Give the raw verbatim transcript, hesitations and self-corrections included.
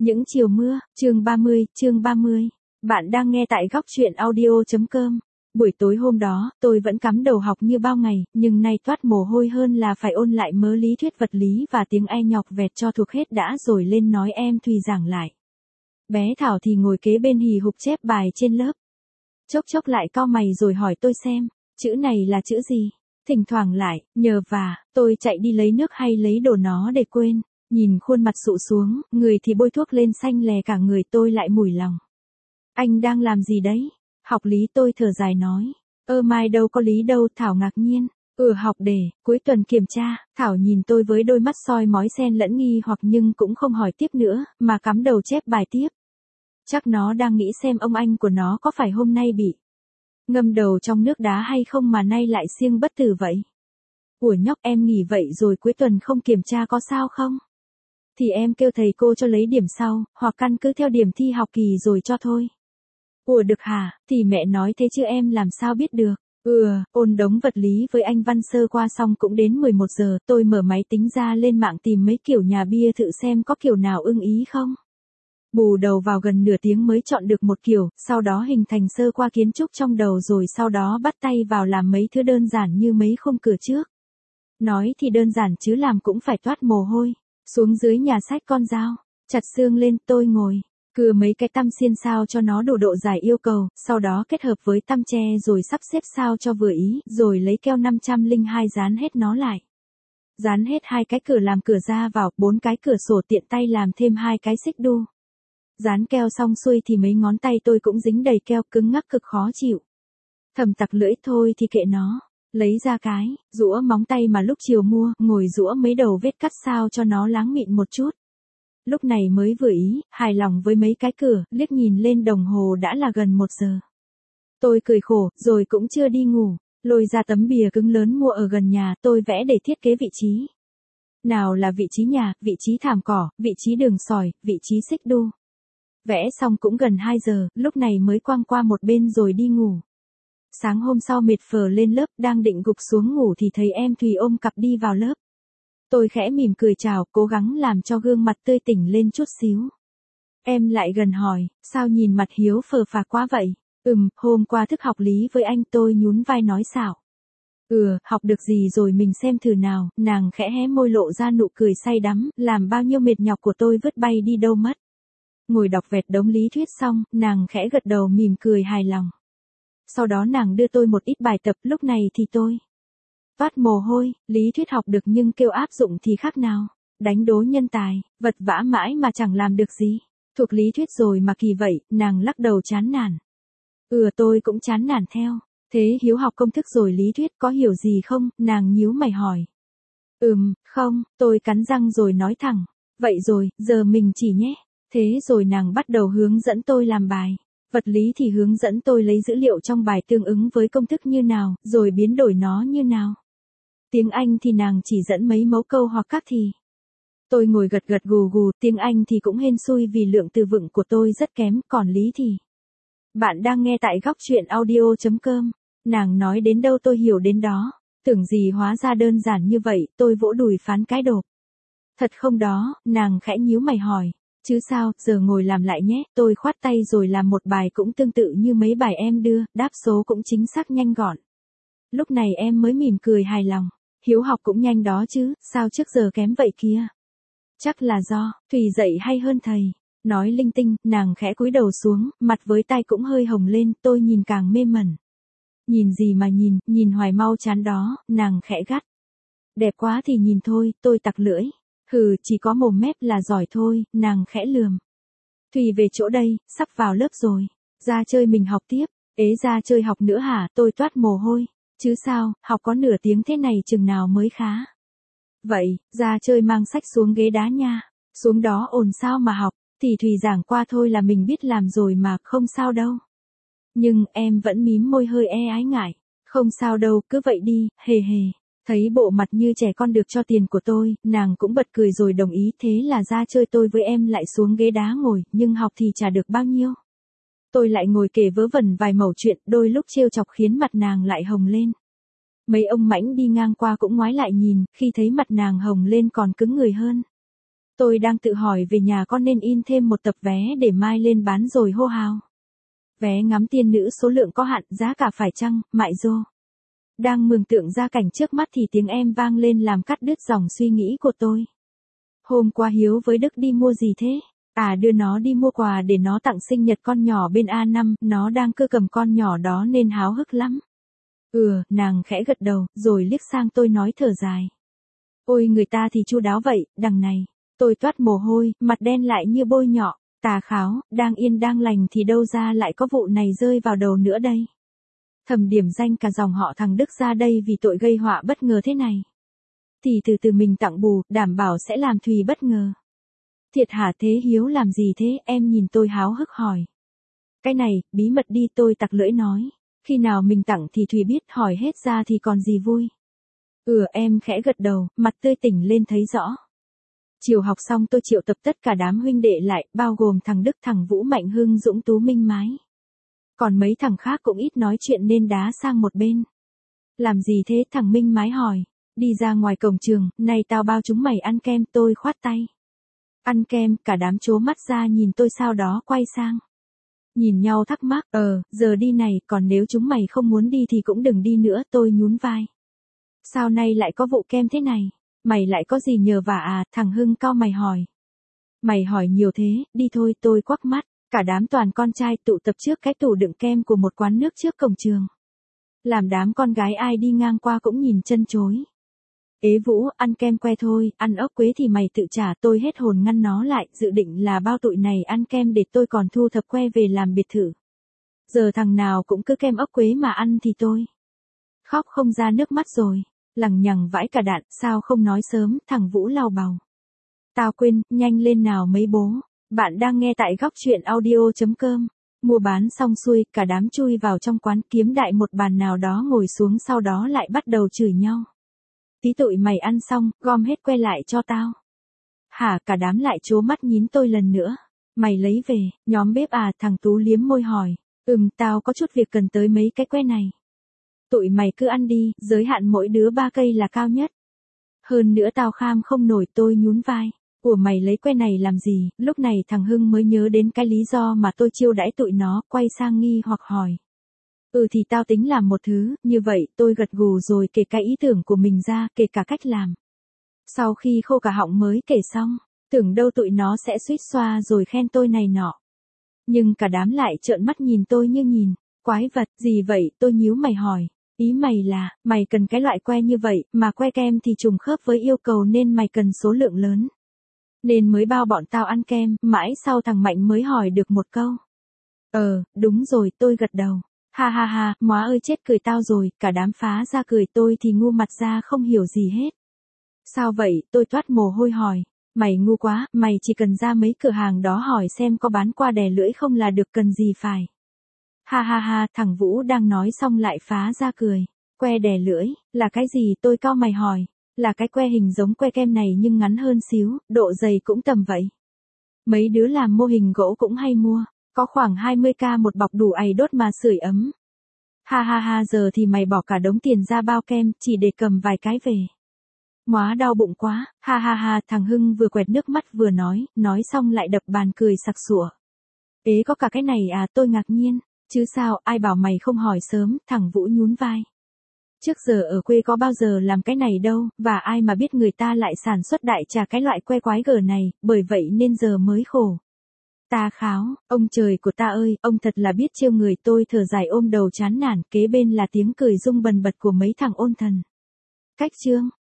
Những chiều mưa, chương ba mươi, chương ba mươi. Bạn đang nghe tại góc truyện audio.com. Buổi tối hôm đó, tôi vẫn cắm đầu học như bao ngày, nhưng nay toát mồ hôi hơn là phải ôn lại mớ lý thuyết vật lý và tiếng Anh nhọc vẹt cho thuộc hết đã rồi lên nói em Thùy giảng lại. Bé Thảo thì ngồi kế bên hì hục chép bài trên lớp. Chốc chốc lại cau mày rồi hỏi tôi xem, chữ này là chữ gì? Thỉnh thoảng lại, nhờ và, tôi chạy đi lấy nước hay lấy đồ nó để quên. Nhìn khuôn mặt sụ xuống, người thì bôi thuốc lên xanh lè cả người tôi lại mủi lòng. Anh đang làm gì đấy? Học lý tôi thở dài nói. Ơ mai đâu có lý đâu, Thảo ngạc nhiên. Ừ học đề, cuối tuần kiểm tra, Thảo nhìn tôi với đôi mắt soi mói xen lẫn nghi hoặc nhưng cũng không hỏi tiếp nữa, mà cắm đầu chép bài tiếp. Chắc nó đang nghĩ xem ông anh của nó có phải hôm nay bị ngâm đầu trong nước đá hay không mà nay lại siêng bất tử vậy. Ủa nhóc em nghỉ vậy rồi cuối tuần không kiểm tra có sao không? Thì em kêu thầy cô cho lấy điểm sau, hoặc căn cứ theo điểm thi học kỳ rồi cho thôi. Ủa được hả, thì mẹ nói thế chứ em làm sao biết được. Ừ, ôn đống vật lý với anh Văn sơ qua xong cũng đến mười một giờ, tôi mở máy tính ra lên mạng tìm mấy kiểu nhà bia thử xem có kiểu nào ưng ý không. Bù đầu vào gần nửa tiếng mới chọn được một kiểu, sau đó hình thành sơ qua kiến trúc trong đầu rồi sau đó bắt tay vào làm mấy thứ đơn giản như mấy khung cửa trước. Nói thì đơn giản chứ làm cũng phải toát mồ hôi. Xuống dưới nhà sách con dao, chặt xương lên, tôi ngồi, cưa mấy cái tăm xiên sao cho nó đủ độ dài yêu cầu, sau đó kết hợp với tăm tre rồi sắp xếp sao cho vừa ý, rồi lấy keo năm trăm lẻ hai dán hết nó lại. Dán hết hai cái cửa làm cửa ra vào, bốn cái cửa sổ tiện tay làm thêm hai cái xích đu. Dán keo xong xuôi thì mấy ngón tay tôi cũng dính đầy keo cứng ngắc cực khó chịu. Thầm tặc lưỡi thôi thì kệ nó. Lấy ra cái, rũa móng tay mà lúc chiều mua, ngồi rũa mấy đầu vết cắt sao cho nó láng mịn một chút. Lúc này mới vừa ý, hài lòng với mấy cái cửa, liếc nhìn lên đồng hồ đã là gần một giờ. Tôi cười khổ, rồi cũng chưa đi ngủ, lôi ra tấm bìa cứng lớn mua ở gần nhà, tôi vẽ để thiết kế vị trí. Nào là vị trí nhà, vị trí thảm cỏ, vị trí đường sỏi, vị trí xích đu. Vẽ xong cũng gần hai giờ, lúc này mới quăng qua một bên rồi đi ngủ. Sáng hôm sau mệt phờ lên lớp, đang định gục xuống ngủ thì thấy em Thùy ôm cặp đi vào lớp. Tôi khẽ mỉm cười chào, cố gắng làm cho gương mặt tươi tỉnh lên chút xíu. Em lại gần hỏi, sao nhìn mặt hiếu phờ phạc quá vậy? Ừm, hôm qua thức học lý với anh, tôi nhún vai nói xạo. Ừ, học được gì rồi mình xem thử nào, nàng khẽ hé môi lộ ra nụ cười say đắm, làm bao nhiêu mệt nhọc của tôi vứt bay đi đâu mất. Ngồi đọc vẹt đống lý thuyết xong, nàng khẽ gật đầu mỉm cười hài lòng. Sau đó nàng đưa tôi một ít bài tập, lúc này thì tôi toát mồ hôi, lý thuyết học được nhưng kêu áp dụng thì khác nào. Đánh đố nhân tài, vật vã mãi mà chẳng làm được gì. Thuộc lý thuyết rồi mà kỳ vậy, nàng lắc đầu chán nản. Ừ tôi cũng chán nản theo. Thế hiếu học công thức rồi lý thuyết có hiểu gì không, nàng nhíu mày hỏi. Ừm, không, tôi cắn răng rồi nói thẳng. Vậy rồi, giờ mình chỉ nhé. Thế rồi nàng bắt đầu hướng dẫn tôi làm bài. Vật lý thì hướng dẫn tôi lấy dữ liệu trong bài tương ứng với công thức như nào, rồi biến đổi nó như nào. Tiếng Anh thì nàng chỉ dẫn mấy mẫu câu hoặc các thì. Tôi ngồi gật gật gù gù, tiếng Anh thì cũng hên xui vì lượng từ vựng của tôi rất kém, còn lý thì. Bạn đang nghe tại góc truyện audio.com. Nàng nói đến đâu tôi hiểu đến đó. Tưởng gì hóa ra đơn giản như vậy, tôi vỗ đùi phán cái đột. Thật không đó, nàng khẽ nhíu mày hỏi. Chứ sao, giờ ngồi làm lại nhé, tôi khoát tay rồi làm một bài cũng tương tự như mấy bài em đưa, đáp số cũng chính xác nhanh gọn. Lúc này em mới mỉm cười hài lòng, hiếu học cũng nhanh đó chứ, sao trước giờ kém vậy kia? Chắc là do, Thùy dạy hay hơn thầy. Nói linh tinh, nàng khẽ cúi đầu xuống, mặt với tai cũng hơi hồng lên, tôi nhìn càng mê mẩn. Nhìn gì mà nhìn, nhìn hoài mau chán đó, nàng khẽ gắt. Đẹp quá thì nhìn thôi, tôi tặc lưỡi. Hừ, chỉ có mồm mép là giỏi thôi, nàng khẽ lườm. Thùy về chỗ đây, sắp vào lớp rồi. Ra chơi mình học tiếp. Ế ra chơi học nữa hả, tôi toát mồ hôi. Chứ sao, học có nửa tiếng thế này chừng nào mới khá. Vậy, ra chơi mang sách xuống ghế đá nha. Xuống đó ồn sao mà học, thì Thùy giảng qua thôi là mình biết làm rồi mà, không sao đâu. Nhưng em vẫn mím môi hơi e ái ngại. Không sao đâu, cứ vậy đi, hề hề. Thấy bộ mặt như trẻ con được cho tiền của tôi, nàng cũng bật cười rồi đồng ý, thế là ra chơi tôi với em lại xuống ghế đá ngồi, nhưng học thì chả được bao nhiêu. Tôi lại ngồi kể vớ vẩn vài mẩu chuyện, đôi lúc trêu chọc khiến mặt nàng lại hồng lên. Mấy ông mãnh đi ngang qua cũng ngoái lại nhìn, khi thấy mặt nàng hồng lên còn cứng người hơn. Tôi đang tự hỏi về nhà có nên in thêm một tập vé để mai lên bán rồi hô hào. Vé ngắm tiên nữ số lượng có hạn, giá cả phải chăng, mại dô. Đang mường tượng ra cảnh trước mắt thì tiếng em vang lên làm cắt đứt dòng suy nghĩ của tôi. Hôm qua Hiếu với Đức đi mua gì thế? À, đưa nó đi mua quà để nó tặng sinh nhật con nhỏ bên a năm, nó đang cứ cầm con nhỏ đó nên háo hức lắm. Ừ, nàng khẽ gật đầu, rồi liếc sang tôi nói thở dài. Ôi người ta thì chu đáo vậy, đằng này. Tôi toát mồ hôi, mặt đen lại như bôi nhọ. Tà kháo, đang yên đang lành thì đâu ra lại có vụ này rơi vào đầu nữa đây. Thầm điểm danh cả dòng họ thằng Đức ra đây vì tội gây họa bất ngờ thế này. Thì từ từ mình tặng bù, đảm bảo sẽ làm Thùy bất ngờ. Thiệt hả thế Hiếu làm gì thế, em nhìn tôi háo hức hỏi. Cái này, bí mật đi, tôi tặc lưỡi nói. Khi nào mình tặng thì Thùy biết, hỏi hết ra thì còn gì vui. Ừ, em khẽ gật đầu, mặt tươi tỉnh lên thấy rõ. Chiều học xong tôi triệu tập tất cả đám huynh đệ lại, bao gồm thằng Đức, thằng Vũ, Mạnh Hưng, Dũng, Tú, Minh Mái. Còn mấy thằng khác cũng ít nói chuyện nên đá sang một bên. Làm gì thế, thằng Minh Mái hỏi. Đi ra ngoài cổng trường, này tao bao chúng mày ăn kem, tôi khoát tay. Ăn kem, cả đám trố mắt ra nhìn tôi sau đó quay sang. Nhìn nhau thắc mắc, ờ, giờ đi này, còn nếu chúng mày không muốn đi thì cũng đừng đi nữa, tôi nhún vai. Sao nay lại có vụ kem thế này? Mày lại có gì nhờ vả à, thằng Hưng cau mày hỏi. Mày hỏi nhiều thế, đi thôi, tôi quắc mắt. Cả đám toàn con trai tụ tập trước cái tủ đựng kem của một quán nước trước cổng trường. Làm đám con gái ai đi ngang qua cũng nhìn chân chối. Ế Vũ, ăn kem que thôi, ăn ốc quế thì mày tự trả, tôi hết hồn ngăn nó lại, dự định là bao tụi này ăn kem để tôi còn thu thập que về làm biệt thự. Giờ thằng nào cũng cứ kem ốc quế mà ăn thì tôi khóc không ra nước mắt rồi, lằng nhằng vãi cả đạn, sao không nói sớm, thằng Vũ lau bầu. Tao quên, nhanh lên nào mấy bố. Bạn đang nghe tại góc truyện audio chấm com. Mua bán xong xuôi, cả đám chui vào trong quán kiếm đại một bàn nào đó ngồi xuống, sau đó lại bắt đầu chửi nhau. Tí tụi mày ăn xong, gom hết que lại cho tao. Hả, cả đám lại trố mắt nhìn tôi lần nữa. Mày lấy về, nhóm bếp à, thằng Tú liếm môi hỏi. Ừm, tao có chút việc cần tới mấy cái que này. Tụi mày cứ ăn đi, giới hạn mỗi đứa ba cây là cao nhất. Hơn nữa tao kham không nổi, tôi nhún vai. Ủa mày lấy que này làm gì? Lúc này thằng Hưng mới nhớ đến cái lý do mà tôi chiêu đãi tụi nó, quay sang nghi hoặc hỏi. Ừ thì tao tính làm một thứ, như vậy tôi gật gù rồi kể cái ý tưởng của mình ra, kể cả cách làm. Sau khi khô cả họng mới kể xong, tưởng đâu tụi nó sẽ suýt xoa rồi khen tôi này nọ. Nhưng cả đám lại trợn mắt nhìn tôi như nhìn, quái vật, gì vậy, tôi nhíu mày hỏi. Ý mày là, mày cần cái loại que như vậy, mà que kem thì trùng khớp với yêu cầu nên mày cần số lượng lớn. Nên mới bao bọn tao ăn kem, mãi sau thằng Mạnh mới hỏi được một câu. Ờ, đúng rồi, tôi gật đầu. Ha ha ha, móa ơi chết cười tao rồi, cả đám phá ra cười, tôi thì ngu mặt ra không hiểu gì hết. Sao vậy, tôi toát mồ hôi hỏi. Mày ngu quá, mày chỉ cần ra mấy cửa hàng đó hỏi xem có bán qua đè lưỡi không là được, cần gì phải. Ha ha ha, thằng Vũ đang nói xong lại phá ra cười. Que đè lưỡi, là cái gì, tôi cau mày hỏi. Là cái que hình giống que kem này nhưng ngắn hơn xíu, độ dày cũng tầm vậy. Mấy đứa làm mô hình gỗ cũng hay mua, có khoảng hai mươi k một bọc đủ ày đốt mà sưởi ấm. Ha ha ha, giờ thì mày bỏ cả đống tiền ra bao kem, chỉ để cầm vài cái về. Móa đau bụng quá, ha ha ha, thằng Hưng vừa quẹt nước mắt vừa nói, nói xong lại đập bàn cười sặc sụa. Ế có cả cái này à, tôi ngạc nhiên, chứ sao, ai bảo mày không hỏi sớm, thằng Vũ nhún vai. Trước giờ ở quê có bao giờ làm cái này đâu, và ai mà biết người ta lại sản xuất đại trà cái loại que quái gở này, bởi vậy nên giờ mới khổ. Ta kháo, ông trời của ta ơi, ông thật là biết trêu người, tôi thở dài ôm đầu chán nản, kế bên là tiếng cười rung bần bật của mấy thằng ôn thần. Cách chương